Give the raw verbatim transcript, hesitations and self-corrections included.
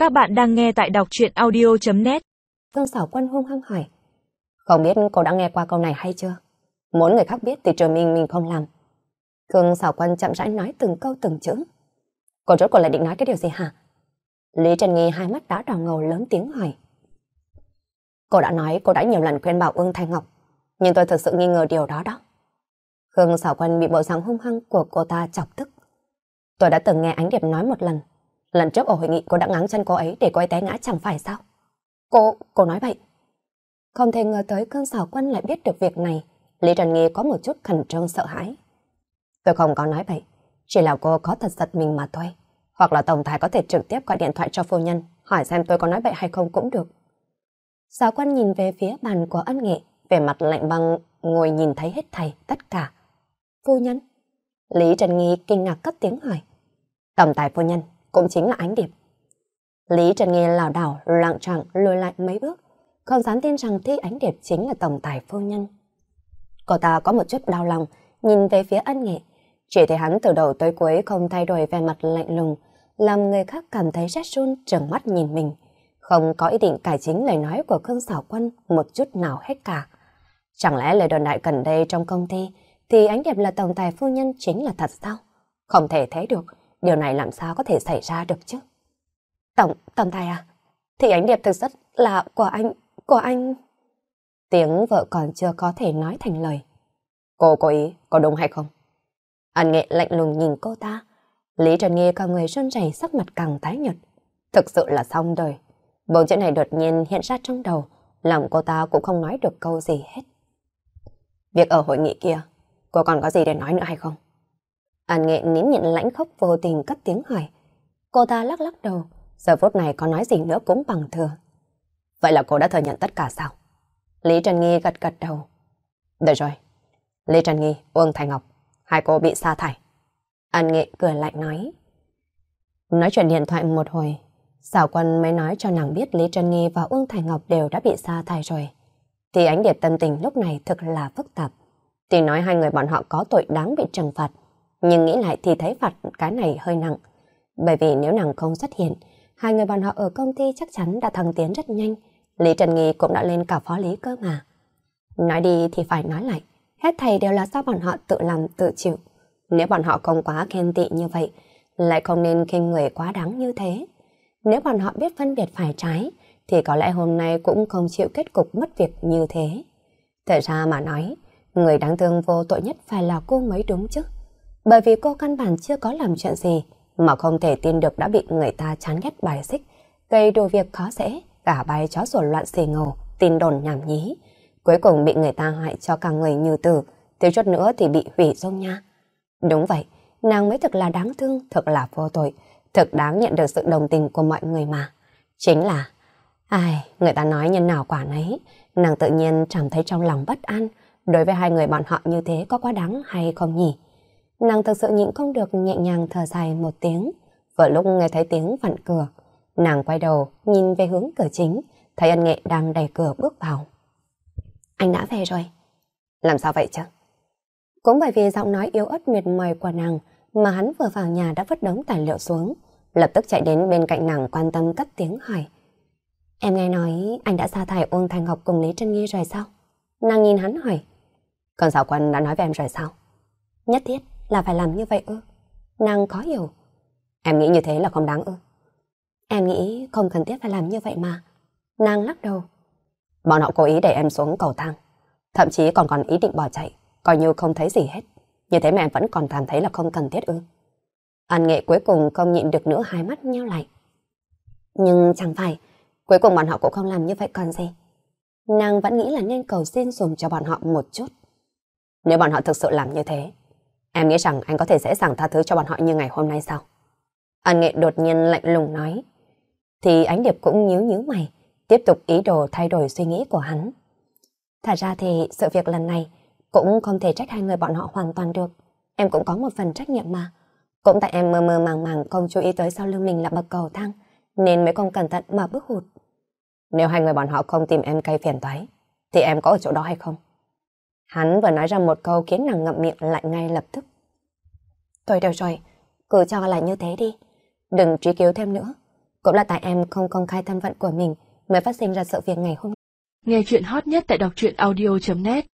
Các bạn đang nghe tại đọc truyện audio chấm net. Vương Sảo Quân hung hăng hỏi. Không biết cô đã nghe qua câu này hay chưa? Muốn người khác biết thì trừ mình mình không làm. Vương Sảo Quân chậm rãi nói từng câu từng chữ. Cô rốt cuộc lại định nói cái điều gì hả? Lý Trần Nghi hai mắt đã đỏ ngầu lớn tiếng hỏi. Cô đã nói cô đã nhiều lần khuyên bảo Ưng Thanh Ngọc, nhưng tôi thực sự nghi ngờ điều đó đó. Vương Sảo Quân bị bộ dáng hung hăng của cô ta chọc tức. Tôi đã từng nghe Ánh Điệp nói một lần. Lần trước ở hội nghị cô đã ngáng chân cô ấy để cô ấy té ngã chẳng phải sao? Cô, cô nói vậy. Không thể ngờ tới Vương Sảo Quân lại biết được việc này. Lý Trần Nghi có một chút khẩn trương sợ hãi. Tôi không có nói vậy, chỉ là cô có thật giật mình mà thôi. Hoặc là tổng tài có thể trực tiếp gọi điện thoại cho phu nhân, hỏi xem tôi có nói vậy hay không cũng được. Sảo Quân nhìn về phía bàn của Ân Nghệ, vẻ mặt lạnh băng, ngồi nhìn thấy hết thảy tất cả. Phu nhân? Lý Trần Nghi kinh ngạc cất tiếng hỏi. Tổng tài phu nhân cũng chính là Ánh Điệp. Lý Trần Nghi lảo đảo loạng choạng lùi lại mấy bước, không dám tin rằng Thi Ánh Điệp chính là tổng tài phu nhân. Cô ta có một chút đau lòng, nhìn về phía Ân Nghệ, chỉ thấy hắn từ đầu tới cuối không thay đổi vẻ mặt lạnh lùng, làm người khác cảm thấy rét run trừng mắt nhìn mình, không có ý định cải chính lời nói của Vương Sảo Quân một chút nào hết cả. Chẳng lẽ lời đồn đại gần đây trong công ty thì Ánh Điệp là tổng tài phu nhân chính là thật sao? Không thể thế được, điều này làm sao có thể xảy ra được chứ? Tổng, tổng tài à? Thì Ánh Điệp thực chất là của anh, của anh... Tiếng vợ còn chưa có thể nói thành lời. Cô có ý, có đúng hay không? Ân Nghệ lạnh lùng nhìn cô ta. Lý Trần Nghi cả người run rẩy, sắc mặt càng tái nhợt. Thực sự là xong đời. Bốn chữ này đột nhiên hiện ra trong đầu, làm cô ta cũng không nói được câu gì hết. Việc ở hội nghị kia, cô còn có gì để nói nữa hay không? Ân Nghệ nín nhịn lãnh khốc vô tình cất tiếng hỏi. Cô ta lắc lắc đầu, giờ phút này có nói gì nữa cũng bằng thừa. Vậy là cô đã thừa nhận tất cả sao? Lý Trần Nghi gật gật đầu. Được rồi, Lý Trần Nghi, Uông Thành Ngọc, hai cô bị sa thải. Ân Nghệ cười lạnh nói. Nói chuyện điện thoại một hồi, Sảo Quân mới nói cho nàng biết Lý Trần Nghi và Uông Thành Ngọc đều đã bị sa thải rồi. Thì Ánh Điệp tâm tình lúc này thực là phức tạp. Thì nói hai người bọn họ có tội đáng bị trừng phạt, nhưng nghĩ lại thì thấy phạt cái này hơi nặng. Bởi vì nếu nàng không xuất hiện, hai người bọn họ ở công ty chắc chắn đã thăng tiến rất nhanh. Lý Trần Nghi cũng đã lên cả phó lý cơ mà. Nói đi thì phải nói lại, hết thầy đều là do bọn họ tự làm tự chịu. Nếu bọn họ không quá ghen tị như vậy, lại không nên khinh người quá đáng như thế. Nếu bọn họ biết phân biệt phải trái, thì có lẽ hôm nay cũng không chịu kết cục mất việc như thế. Thật ra mà nói, người đáng thương vô tội nhất phải là cô mới đúng chứ. Bởi vì cô căn bản chưa có làm chuyện gì, mà không thể tin được đã bị người ta chán ghét bài xích, gây đồ việc khó dễ, cả bài chó sủa loạn xì ngầu, tin đồn nhảm nhí. Cuối cùng bị người ta hại cho cả người như tử, thiếu chút nữa thì bị hủy dung nha. Đúng vậy, nàng mới thực là đáng thương, thực là vô tội, thực đáng nhận được sự đồng tình của mọi người mà. Chính là, ai, người ta nói nhân nào quả nấy, nàng tự nhiên cảm thấy trong lòng bất an. Đối với hai người bọn họ như thế có quá đáng hay không nhỉ? Nàng thực sự nhịn không được nhẹ nhàng thở dài một tiếng. Vừa lúc nghe thấy tiếng vặn cửa, nàng quay đầu nhìn về hướng cửa chính, thấy Ân Nghệ đang đẩy cửa bước vào. Anh đã về rồi. Làm sao vậy chứ? Cũng bởi vì giọng nói yếu ớt mệt mỏi của nàng mà hắn vừa vào nhà đã vứt đống tài liệu xuống, lập tức chạy đến bên cạnh nàng quan tâm cất tiếng hỏi. Em nghe nói anh đã sa thải Uông Thành Ngọc cùng Lý Trân Nghi rồi sao? Nàng nhìn hắn hỏi. Còn Sảo Quân đã nói với em rồi sao? Nhất thiết là phải làm như vậy ư? Nàng khó hiểu. Em nghĩ như thế là không đáng ư? Em nghĩ không cần thiết phải làm như vậy mà. Nàng lắc đầu. Bọn họ cố ý đẩy em xuống cầu thang, thậm chí còn còn ý định bỏ chạy, coi như không thấy gì hết. Như thế mà em vẫn còn cảm thấy là không cần thiết ư? Ân Nghệ cuối cùng không nhịn được nữa, hai mắt nheo lại. Nhưng chẳng phải cuối cùng bọn họ cũng không làm như vậy còn gì. Nàng vẫn nghĩ là nên cầu xin dùm cho bọn họ một chút. Nếu bọn họ thực sự làm như thế, em nghĩ rằng anh có thể dễ dàng tha thứ cho bọn họ như ngày hôm nay sao? Ân Nghệ đột nhiên lạnh lùng nói. Thì Ánh Điệp cũng nhíu nhíu mày, tiếp tục ý đồ thay đổi suy nghĩ của hắn. Thật ra thì sự việc lần này cũng không thể trách hai người bọn họ hoàn toàn được. Em cũng có một phần trách nhiệm mà. Cũng tại em mơ mơ màng màng không chú ý tới sau lưng mình là bậc cầu thang, nên mới không cẩn thận mà bước hụt. Nếu hai người bọn họ không tìm em gây phiền toái, thì em có ở chỗ đó hay không? Hắn vừa nói ra một câu khiến nàng ngậm miệng lại ngay lập tức. Thôi được rồi, cứ cho là như thế đi. Đừng truy cứu thêm nữa. Cũng là tại em không công khai thân phận của mình mới phát sinh ra sự việc ngày hôm nay. Nghe chuyện hot nhất tại đọc truyện audio chấm net